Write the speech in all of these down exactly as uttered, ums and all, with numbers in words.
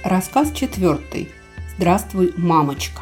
Рассказ четвертый. Здравствуй, мамочка.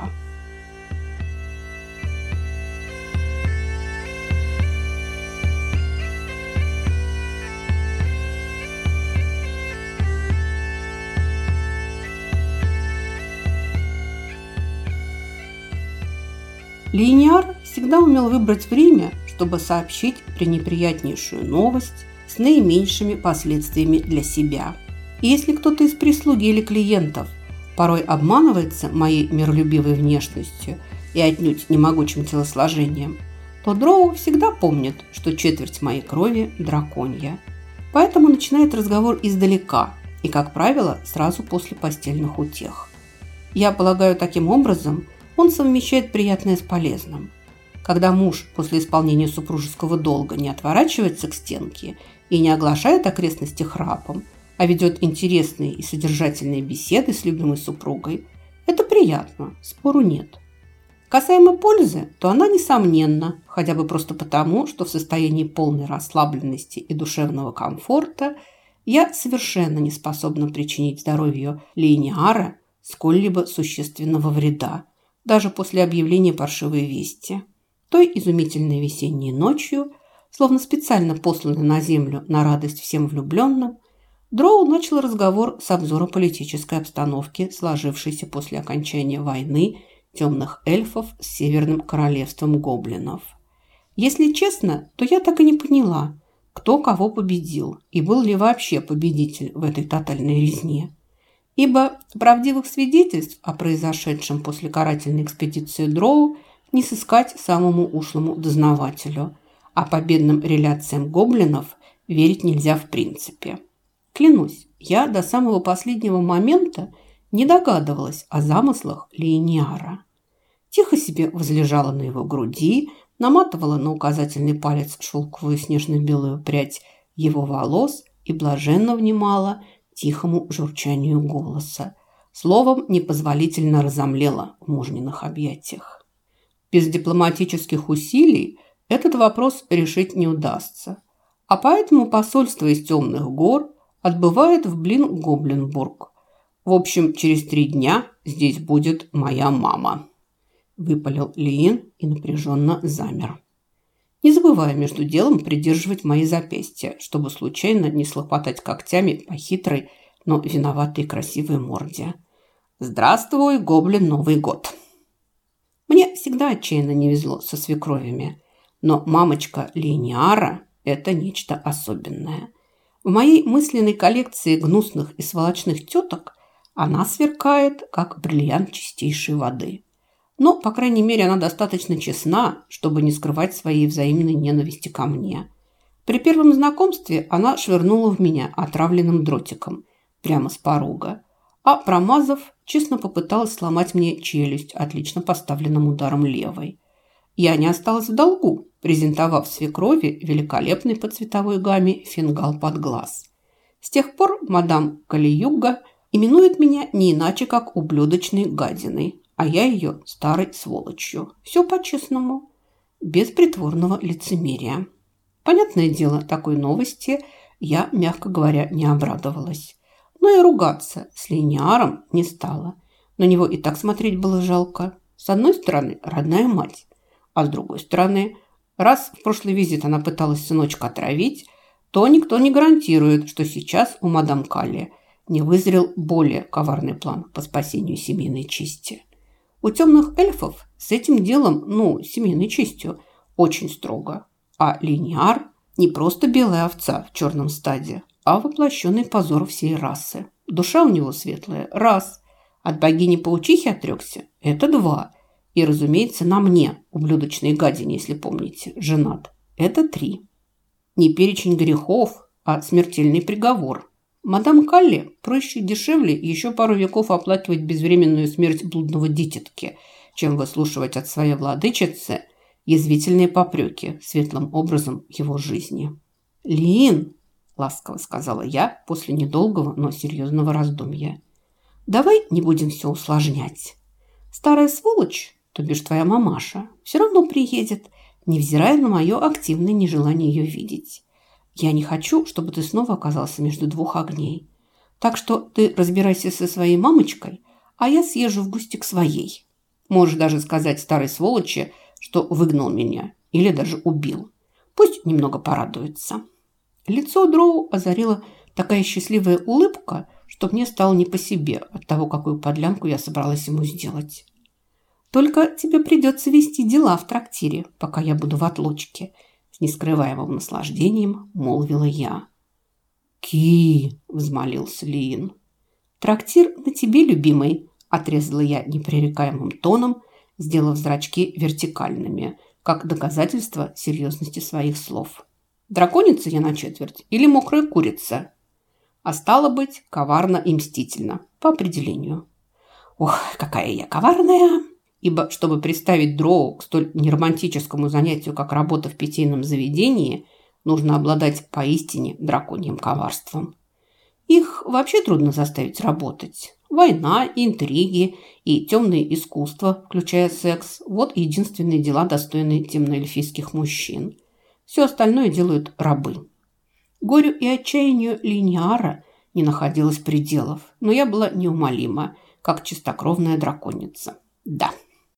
Линиар всегда умел выбрать время, чтобы сообщить пренеприятнейшую новость с наименьшими последствиями для себя. И если кто-то из прислуги или клиентов порой обманывается моей миролюбивой внешностью и отнюдь не могучим телосложением, то Дроу всегда помнит, что четверть моей крови – драконья. Поэтому начинает разговор издалека и, как правило, сразу после постельных утех. Я полагаю, таким образом он совмещает приятное с полезным. Когда муж после исполнения супружеского долга не отворачивается к стенке и не оглашает окрестности храпом, а ведет интересные и содержательные беседы с любимой супругой, это приятно, спору нет. Касаемо пользы, то она несомненна, хотя бы просто потому, что в состоянии полной расслабленности и душевного комфорта я совершенно не способна причинить здоровью Линиара сколь-либо существенного вреда, даже после объявления паршивой вести. Той изумительной весенней ночью, словно специально посланной на землю на радость всем влюбленным, Дроу начал разговор с обзора политической обстановки, сложившейся после окончания войны темных эльфов с Северным королевством гоблинов. Если честно, то я так и не поняла, кто кого победил и был ли вообще победитель в этой тотальной резне. Ибо правдивых свидетельств о произошедшем после карательной экспедиции Дроу не сыскать самому ушлому дознавателю, а победным реляциям гоблинов верить нельзя в принципе. Клянусь, я до самого последнего момента не догадывалась о замыслах Линиара. Тихо себе возлежала на его груди, наматывала на указательный палец шелковую снежно-белую прядь его волос и блаженно внимала тихому журчанию голоса. Словом, непозволительно разомлела в мужниных объятиях. Без дипломатических усилий этот вопрос решить не удастся. А поэтому посольство из темных гор отбывает в Блин-Гоблинбург. В общем, через три дня здесь будет моя мама. Выпалил Лиин и напряженно замер. Не забывая между делом придерживать мои запястья, чтобы случайно не слопотать когтями по хитрой, но виноватой красивой морде. Здравствуй, гоблин, Новый год! Мне всегда отчаянно не везло со свекровями, но мамочка Линиара – это нечто особенное. В моей мысленной коллекции гнусных и сволочных теток она сверкает, как бриллиант чистейшей воды. Но, по крайней мере, она достаточно честна, чтобы не скрывать своей взаимной ненависти ко мне. При первом знакомстве она швырнула в меня отравленным дротиком прямо с порога, а, промазав, честно попыталась сломать мне челюсть отлично поставленным ударом левой. Я не осталась в долгу, презентовав свекрови великолепный по цветовой гамме фингал под глаз. С тех пор мадам Калиюга именует меня не иначе, как ублюдочной гадиной, а я ее старой сволочью. Все по-честному, без притворного лицемерия. Понятное дело, такой новости я, мягко говоря, не обрадовалась. Но и ругаться с Линиаром не стала. На него и так смотреть было жалко. С одной стороны, родная мать, а с другой стороны, раз в прошлый визит она пыталась сыночка отравить, то никто не гарантирует, что сейчас у мадам Калли не вызрел более коварный план по спасению семейной чести. У темных эльфов с этим делом, ну, семейной честью, очень строго. А Линиар не просто белая овца в черном стаде, а воплощенный позор всей расы. Душа у него светлая – раз. От богини-паучихи отрекся – это два. И, разумеется, на мне, ублюдочной гадине, если помните, женат. Это три. Не перечень грехов, а смертельный приговор. Мадам Калли проще и дешевле еще пару веков оплакивать безвременную смерть блудного дитятки, чем выслушивать от своей владычицы язвительные попреки светлым образом его жизни. «Лин», – ласково сказала я после недолгого, но серьезного раздумья, – «давай не будем все усложнять. Старая сволочь, то бишь твоя мамаша, все равно приедет, невзирая на мое активное нежелание ее видеть. Я не хочу, чтобы ты снова оказался между двух огней. Так что ты разбирайся со своей мамочкой, а я съезжу в гости к своей. Можешь даже сказать старой сволочи, что выгнал меня или даже убил. Пусть немного порадуется». Лицо Дроу озарила такая счастливая улыбка, что мне стало не по себе от того, какую подлянку я собралась ему сделать. «Только тебе придется вести дела в трактире, пока я буду в отлучке», с нескрываемым наслаждением молвила я. «Ки!» – взмолился Лиин. «Трактир на тебе, любимый», – отрезала я непререкаемым тоном, сделав зрачки вертикальными, как доказательство серьезности своих слов. «Драконица я на четверть или мокрая курица?» А стало быть, коварно и мстительно, по определению. Ох, какая я коварная! Ибо, чтобы представить дроу к столь неромантическому занятию, как работа в питейном заведении, нужно обладать поистине драконьим коварством. Их вообще трудно заставить работать. Война, интриги и темные искусства, включая секс – вот единственные дела, достойные темноэльфийских мужчин. Все остальное делают рабы. Горю и отчаянию Линиара не находилось пределов, но я была неумолима, как чистокровная драконица. Да.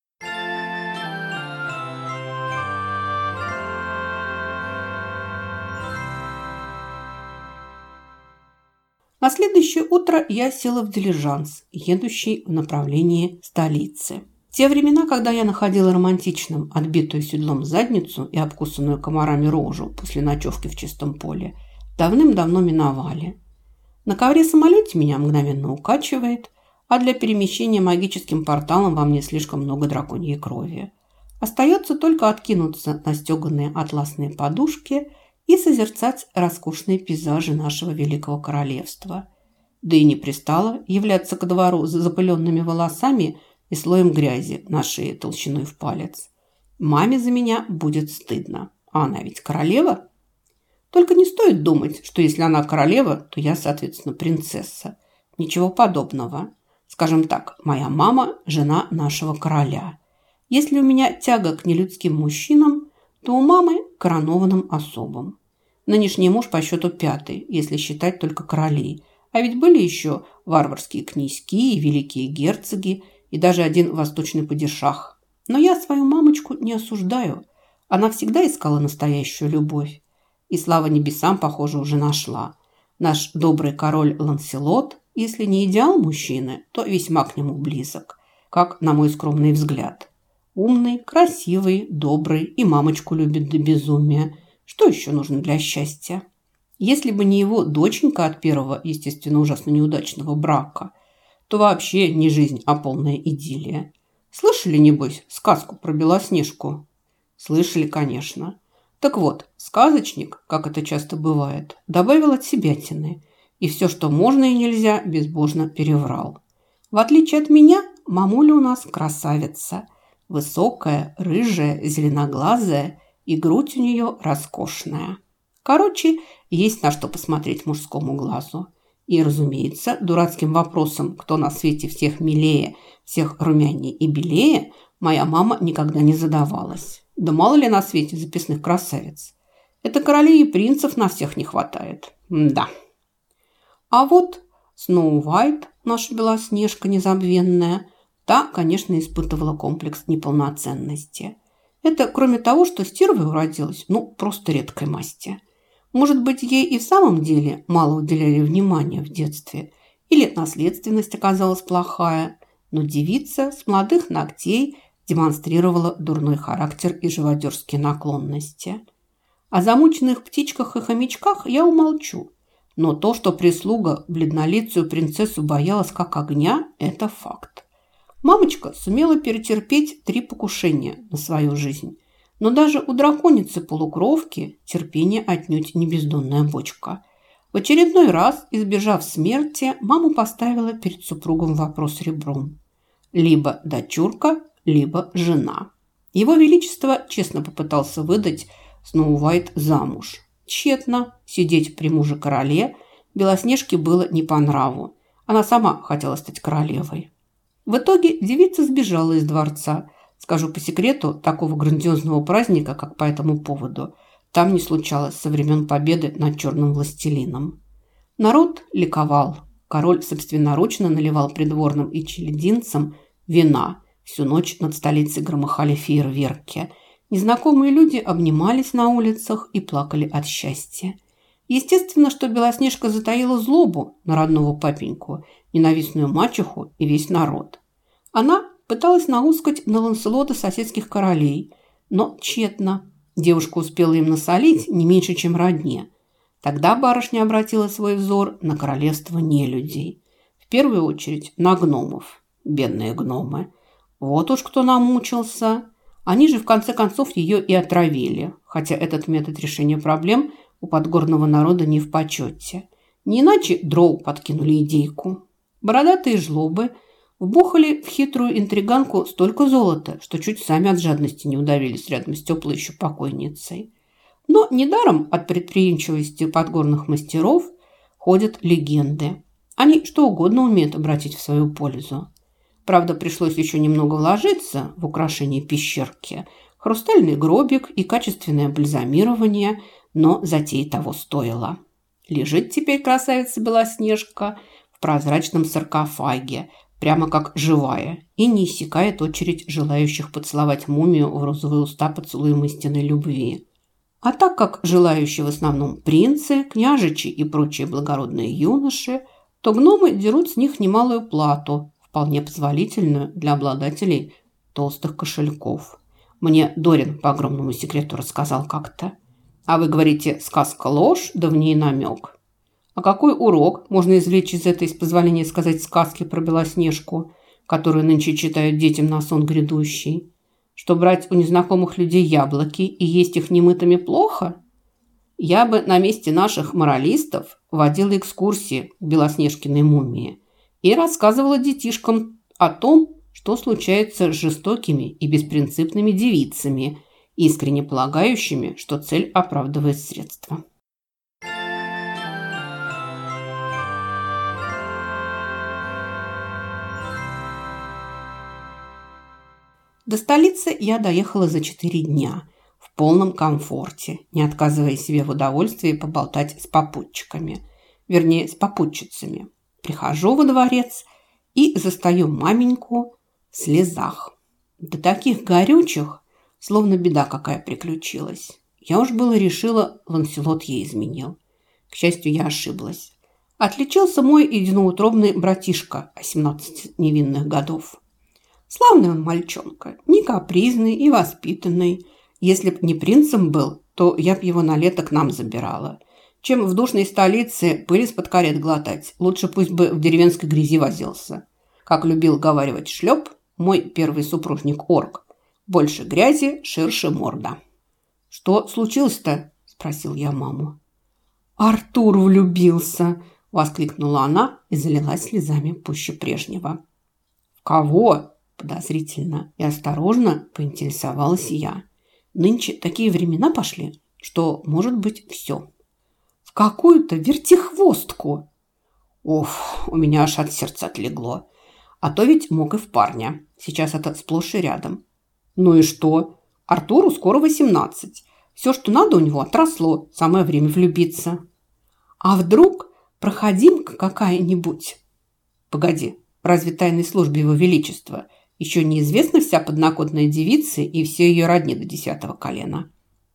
На следующее утро я села в дилижанс, едущий в направлении столицы. В те времена, когда я находила романтичным отбитую седлом задницу и обкусанную комарами рожу после ночевки в чистом поле, давным-давно миновали. На ковре-самолете меня мгновенно укачивает, а для перемещения магическим порталом во мне слишком много драконьей крови. Остается только откинуться на стеганые атласные подушки и созерцать роскошные пейзажи нашего великого королевства. Да и не пристало являться ко двору с запыленными волосами и слоем грязи на шее толщиной в палец. Маме за меня будет стыдно, а она ведь королева. Только не стоит думать, что если она королева, то я, соответственно, принцесса. Ничего подобного. Скажем так, моя мама – жена нашего короля. Если у меня тяга к нелюдским мужчинам, то у мамы – коронованным особам. Нынешний муж по счету пятый, если считать только королей. А ведь были еще варварские князьки и великие герцоги, и даже один восточный падишах. Но я свою мамочку не осуждаю. Она всегда искала настоящую любовь. И слава небесам, похоже, уже нашла. Наш добрый король Ланселот, если не идеал мужчины, то весьма к нему близок, как на мой скромный взгляд. Умный, красивый, добрый и мамочку любит до безумия. Что еще нужно для счастья? Если бы не его доченька от первого, естественно, ужасно неудачного брака, то вообще не жизнь, а полная идиллия. Слышали, небось, сказку про Белоснежку? Слышали, конечно. Так вот, сказочник, как это часто бывает, добавил от себятины, и все, что можно и нельзя, безбожно переврал. В отличие от меня, мамуля у нас красавица. Высокая, рыжая, зеленоглазая, и грудь у нее роскошная. Короче, есть на что посмотреть мужскому глазу. И, разумеется, дурацким вопросом, кто на свете всех милее, всех румянее и белее, моя мама никогда не задавалась. Да мало ли на свете записных красавиц. Это королей и принцев на всех не хватает. Да. А вот Сноу Уайт, наша Белоснежка незабвенная, та, конечно, испытывала комплекс неполноценности. Это кроме того, что стервой уродилась, ну, просто редкой масти. Может быть, ей и в самом деле мало уделяли внимания в детстве, или наследственность оказалась плохая, но девица с молодых ногтей демонстрировала дурной характер и живодерские наклонности. О замученных птичках и хомячках я умолчу, но то, что прислуга бледнолицую принцессу боялась как огня, это факт. Мамочка сумела перетерпеть три покушения на свою жизнь, но даже у драконицы-полукровки терпение отнюдь не бездонная бочка. В очередной раз, избежав смерти, мама поставила перед супругом вопрос ребром. Либо дочурка, либо жена. Его Величество честно попытался выдать Сноу Уайт замуж. Тщетно. Сидеть при муже-короле Белоснежке было не по нраву. Она сама хотела стать королевой. В итоге девица сбежала из дворца. Скажу по секрету, такого грандиозного праздника, как по этому поводу, там не случалось со времен победы над черным властелином. Народ ликовал. король собственноручно наливал придворным и челядинцам вина. Всю ночь над столицей громыхали фейерверки. Незнакомые люди обнимались на улицах и плакали от счастья. Естественно, что Белоснежка затаила злобу на родного папеньку, ненавистную мачеху и весь народ. Она пыталась наускать на Ланселота соседских королей, но тщетно. Девушка успела им насолить не меньше, чем родне. Тогда барышня обратила свой взор на королевство нелюдей. В первую очередь на гномов. Бедные гномы. Вот уж кто намучился. Они же в конце концов ее и отравили, хотя этот метод решения проблем у подгорного народа не в почете. Не иначе дроу подкинули идейку. Бородатые жлобы вбухали в хитрую интриганку столько золота, что чуть сами от жадности не удавились рядом с теплой еще покойницей. Но недаром от предприимчивости подгорных мастеров ходят легенды. Они что угодно умеют обратить в свою пользу. Правда, пришлось еще немного вложиться в украшение пещерки, хрустальный гробик и качественное бальзамирование, но затея того стоила. Лежит теперь красавица Белоснежка в прозрачном саркофаге, прямо как живая, и не иссякает очередь желающих поцеловать мумию в розовые уста поцелуем истинной любви. А так как желающие в основном принцы, княжичи и прочие благородные юноши, то гномы дерут с них немалую плату, вполне позволительную для обладателей толстых кошельков. Мне Дорин по огромному секрету рассказал как-то. А вы говорите, сказка ложь, да в ней намек. А какой урок можно извлечь из этой, с позволения сказать, сказки про Белоснежку, которую нынче читают детям на сон грядущий? Что брать у незнакомых людей яблоки и есть их немытыми плохо? Я бы на месте наших моралистов водила экскурсии к Белоснежкиной мумии и рассказывала детишкам о том, что случается с жестокими и беспринципными девицами, искренне полагающими, что цель оправдывает средства. До столицы я доехала за четыре дня в полном комфорте, не отказывая себе в удовольствии поболтать с попутчиками, вернее, с попутчицами. Прихожу во дворец и застаю маменьку в слезах. До таких горючих, словно беда какая приключилась. Я уж было решила, Ланселот ей изменил. К счастью, я ошиблась. Отличился мой единоутробный братишка семнадцати невинных годов. Славный он мальчонка, не капризный и воспитанный. Если б не принцем был, то я б его на лето к нам забирала. Чем в душной столице пыль из-под карет глотать, лучше пусть бы в деревенской грязи возился. Как любил говаривать Шлеп, мой первый супружник Орк. Больше грязи, ширше морда. «Что случилось-то?» – спросил я маму. «Артур влюбился!» – воскликнула она и залилась слезами пуще прежнего. «В кого?» – подозрительно и осторожно поинтересовалась я. Нынче такие времена пошли, что может быть все. «В какую-то вертихвостку!» Оф, у меня аж от сердца отлегло. А то ведь мог и в парня. Сейчас это сплошь и рядом. Ну и что? Артуру скоро восемнадцать. Все, что надо, у него отросло. Самое время влюбиться. А вдруг проходимка какая-нибудь? Погоди, разве тайной службе его величества еще неизвестна вся подноготная девица и все ее родни до десятого колена?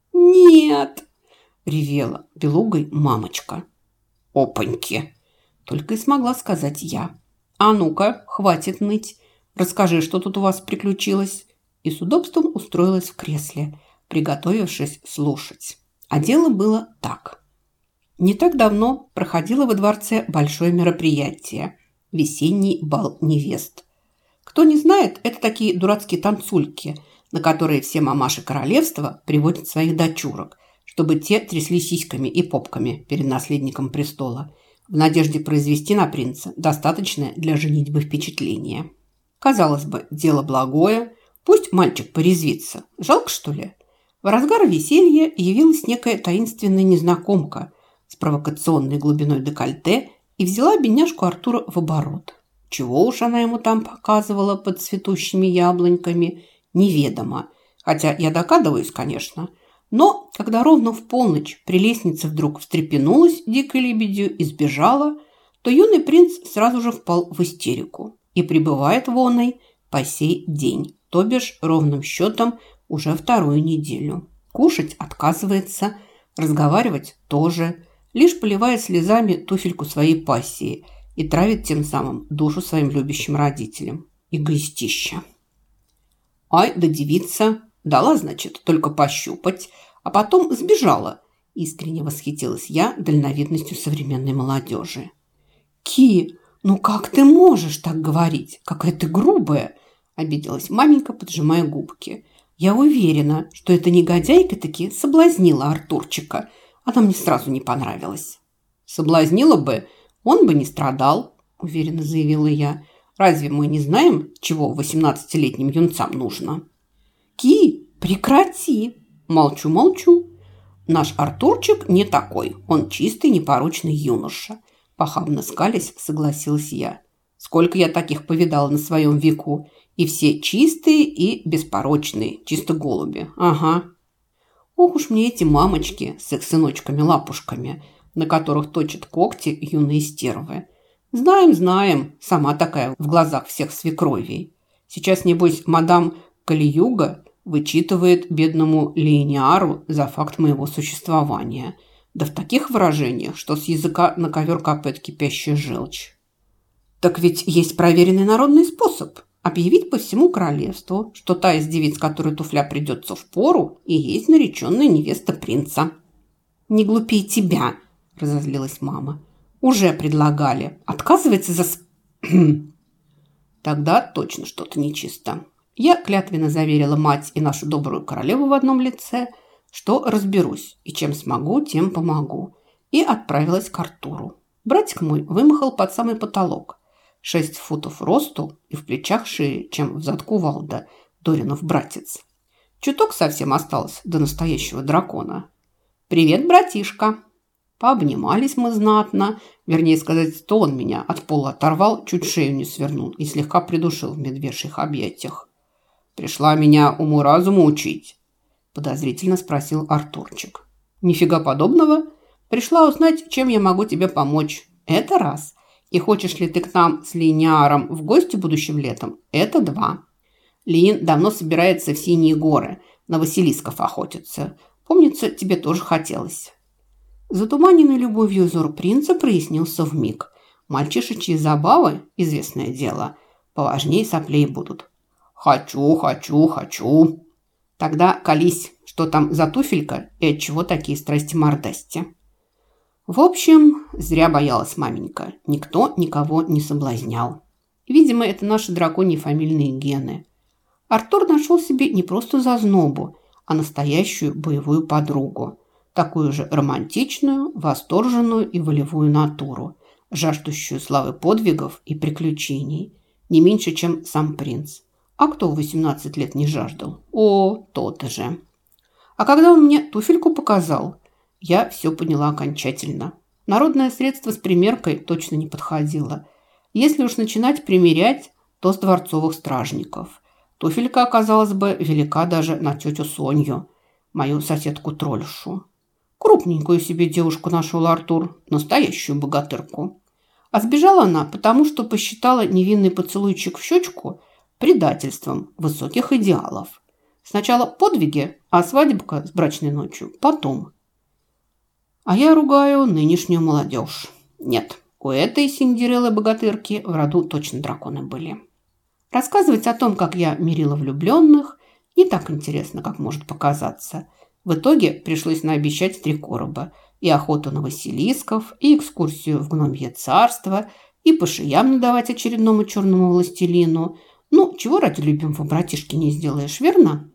Нет, ревела белугой мамочка. Опаньки! Только и смогла сказать я. А ну-ка, хватит ныть. Расскажи, что тут у вас приключилось. И с удобством устроилась в кресле, приготовившись слушать. А дело было так. Не так давно проходило во дворце большое мероприятие – весенний бал невест. Кто не знает, это такие дурацкие танцульки, на которые все мамаши королевства приводят своих дочурок, чтобы те трясли сиськами и попками перед наследником престола, в надежде произвести на принца достаточное для женитьбы впечатление. Казалось бы, дело благое, пусть мальчик порезвится. Жалко, что ли? В разгар веселья явилась некая таинственная незнакомка с провокационной глубиной декольте и взяла бедняжку Артура в оборот. Чего уж она ему там показывала под цветущими яблоньками, неведомо. Хотя я догадываюсь, конечно. Но когда ровно в полночь прелестница вдруг встрепенулась дикой лебедью и сбежала, то юный принц сразу же впал в истерику и пребывает в оной по сей день, то бишь ровным счетом уже вторую неделю. Кушать отказывается, разговаривать тоже, лишь поливает слезами туфельку своей пассии и травит тем самым душу своим любящим родителям. Эгоистища. Ай да девица, дала, значит, только пощупать, а потом сбежала. Искренне восхитилась я дальновидностью современной молодежи. «Ки, ну как ты можешь так говорить? Какая ты грубая!» – обиделась маменька, поджимая губки. «Я уверена, что эта негодяйка таки соблазнила Артурчика. Она мне сразу не понравилась». «Соблазнила бы, он бы не страдал», – уверенно заявила я. «Разве мы не знаем, чего восемнадцатилетним юнцам нужно?» «Ки, прекрати!» «Молчу, молчу. Наш Артурчик не такой. Он чистый, непорочный юноша». Похабно скалясь, согласилась я. «Сколько я таких повидала на своем веку. И все чистые и беспорочные. Чисто голуби. Ага». Ох уж мне эти мамочки с их сыночками-лапушками, на которых точат когти юные стервы. Знаем, знаем, сама такая в глазах всех свекровей. Сейчас, небось, мадам Калиюга вычитывает бедному Линиару за факт моего существования. Да в таких выражениях, что с языка на ковер капает кипящая желчь. Так ведь есть проверенный народный способ – объявить по всему королевству, что та из девиц, которой туфля придется в пору, и есть нареченная невеста принца. «Не глупей тебя!» – разозлилась мама. «Уже предлагали. Отказывается за...» Тогда точно что-то нечисто. Я клятвенно заверила мать и нашу добрую королеву в одном лице, что разберусь, и чем смогу, тем помогу. И отправилась к Артуру. Братик мой вымахал под самый потолок. Шесть футов росту и в плечах шире, чем в задку Валда, Доринов братец. Чуток совсем осталось до настоящего дракона. «Привет, братишка!» Пообнимались мы знатно, вернее сказать, то он меня от пола оторвал, чуть шею не свернул и слегка придушил в медвежьих объятиях. «Пришла меня уму-разуму учить?» – подозрительно спросил Артурчик. «Нифига подобного. Пришла узнать, чем я могу тебе помочь. Это раз. И хочешь ли ты к нам с Линиаром в гости будущим летом? Это два. Лиин давно собирается в Синие горы, на Василисков охотиться. Помнится, тебе тоже хотелось». Затуманенный любовью взор принца прояснился вмиг. Мальчишечьи забавы, известное дело, поважнее соплей будут. «Хочу, хочу, хочу». «Тогда колись, что там за туфелька и отчего такие страсти-мордасти». В общем, зря боялась маменька. Никто никого не соблазнял. Видимо, это наши драконьи фамильные гены. Артур нашел себе не просто зазнобу, а настоящую боевую подругу. Такую же романтичную, восторженную и волевую натуру, жаждущую славы подвигов и приключений, не меньше, чем сам принц. А кто в восемнадцать лет не жаждал? О, тот же. А когда он мне туфельку показал, я все поняла окончательно. Народное средство с примеркой точно не подходило. Если уж начинать примерять, то с дворцовых стражников. Туфелька оказалась бы велика даже на тетю Соню, мою соседку-трольшу. Крупненькую себе девушку нашел Артур, настоящую богатырку. А сбежала она, потому что посчитала невинный поцелуйчик в щечку предательством высоких идеалов. Сначала подвиги, а свадебка с брачной ночью потом. А я ругаю нынешнюю молодежь. Нет, у этой Синдереллы-богатырки в роду точно драконы были. Рассказывать о том, как я мирила влюбленных, не так интересно, как может показаться. В итоге пришлось наобещать три короба. И охоту на Василисков, и экскурсию в гномье царство, и по шеям надавать очередному черному властелину. Ну, чего ради любимого братишки не сделаешь, верно?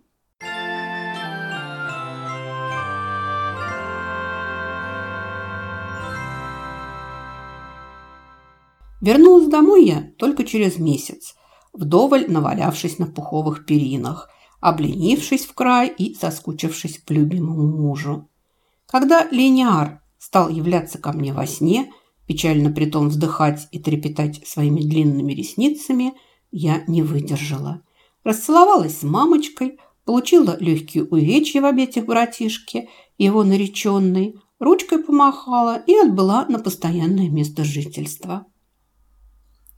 Вернулась домой я только через месяц, вдоволь навалявшись на пуховых перинах, обленившись в край и соскучившись по любимому мужу. Когда Линиар стал являться ко мне во сне, печально притом вздыхать и трепетать своими длинными ресницами, я не выдержала. Расцеловалась с мамочкой, получила легкие увечья в объятиях братишки, его нареченной, ручкой помахала и отбыла на постоянное место жительства.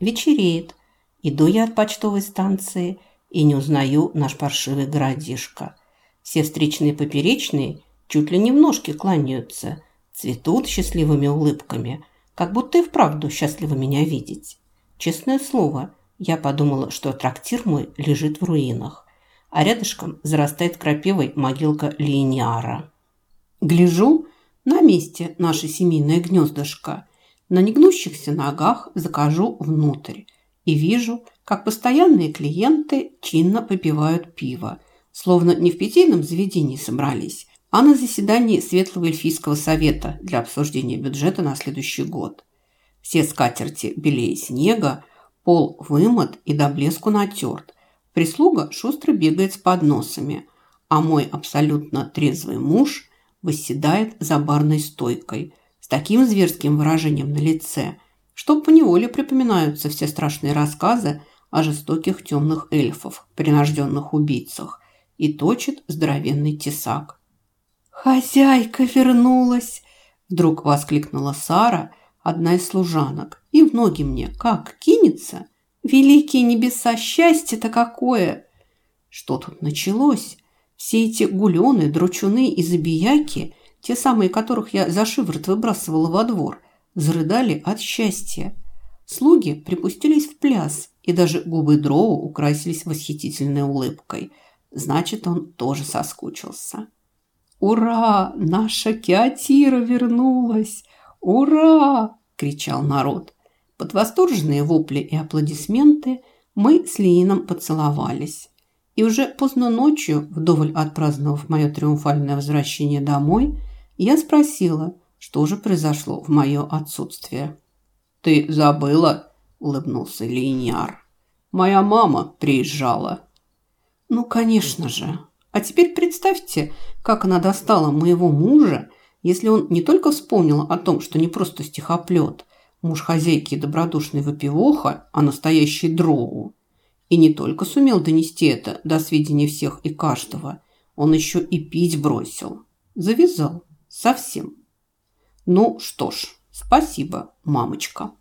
Вечереет. Иду я от почтовой станции и не узнаю наш паршивый городишко. Все встречные поперечные чуть ли не в ножки кланяются, цветут счастливыми улыбками, как будто и вправду счастливы меня видеть. Честное слово, я подумала, что трактир мой лежит в руинах, а рядышком зарастает крапивой могилка Линиара. Гляжу, на месте наше семейное гнездышко. На негнущихся ногах захожу внутрь и вижу, как постоянные клиенты чинно попивают пиво, словно не в питейном заведении собрались, а на заседании Светлого эльфийского совета для обсуждения бюджета на следующий год. Все скатерти белее снега, пол вымыт и до блеску натерт. Прислуга шустро бегает с подносами, а мой абсолютно трезвый муж восседает за барной стойкой с таким зверским выражением на лице, что поневоле припоминаются все страшные рассказы о жестоких темных эльфов, принужденных убийцах, и точит здоровенный тесак. «Хозяйка вернулась!» – вдруг воскликнула Сара, одна из служанок, и в ноги мне как кинется. «Великие небеса, счастье-то какое!» Что тут началось? Все эти гулены, дручуны и забияки, те самые, которых я за шиворот выбрасывала во двор, зарыдали от счастья. Слуги припустились в пляс, и даже губы Дроу украсились восхитительной улыбкой. Значит, он тоже соскучился. «Ура! Наша Киатира вернулась! Ура!» – кричал народ. Под восторженные вопли и аплодисменты мы с Лиином поцеловались. И уже поздно ночью, вдоволь отпраздновав мое триумфальное возвращение домой, я спросила, что же произошло в мое отсутствие. «Ты забыла?» – улыбнулся Линиар. «Моя мама приезжала». «Ну, конечно же. А теперь представьте, как она достала моего мужа, если он не только вспомнил о том, что не просто стихоплет, муж хозяйки и добродушный выпивоха, а настоящий дроу, и не только сумел донести это до сведения всех и каждого, он еще и пить бросил. Завязал. Совсем. Ну что ж, спасибо, мамочка».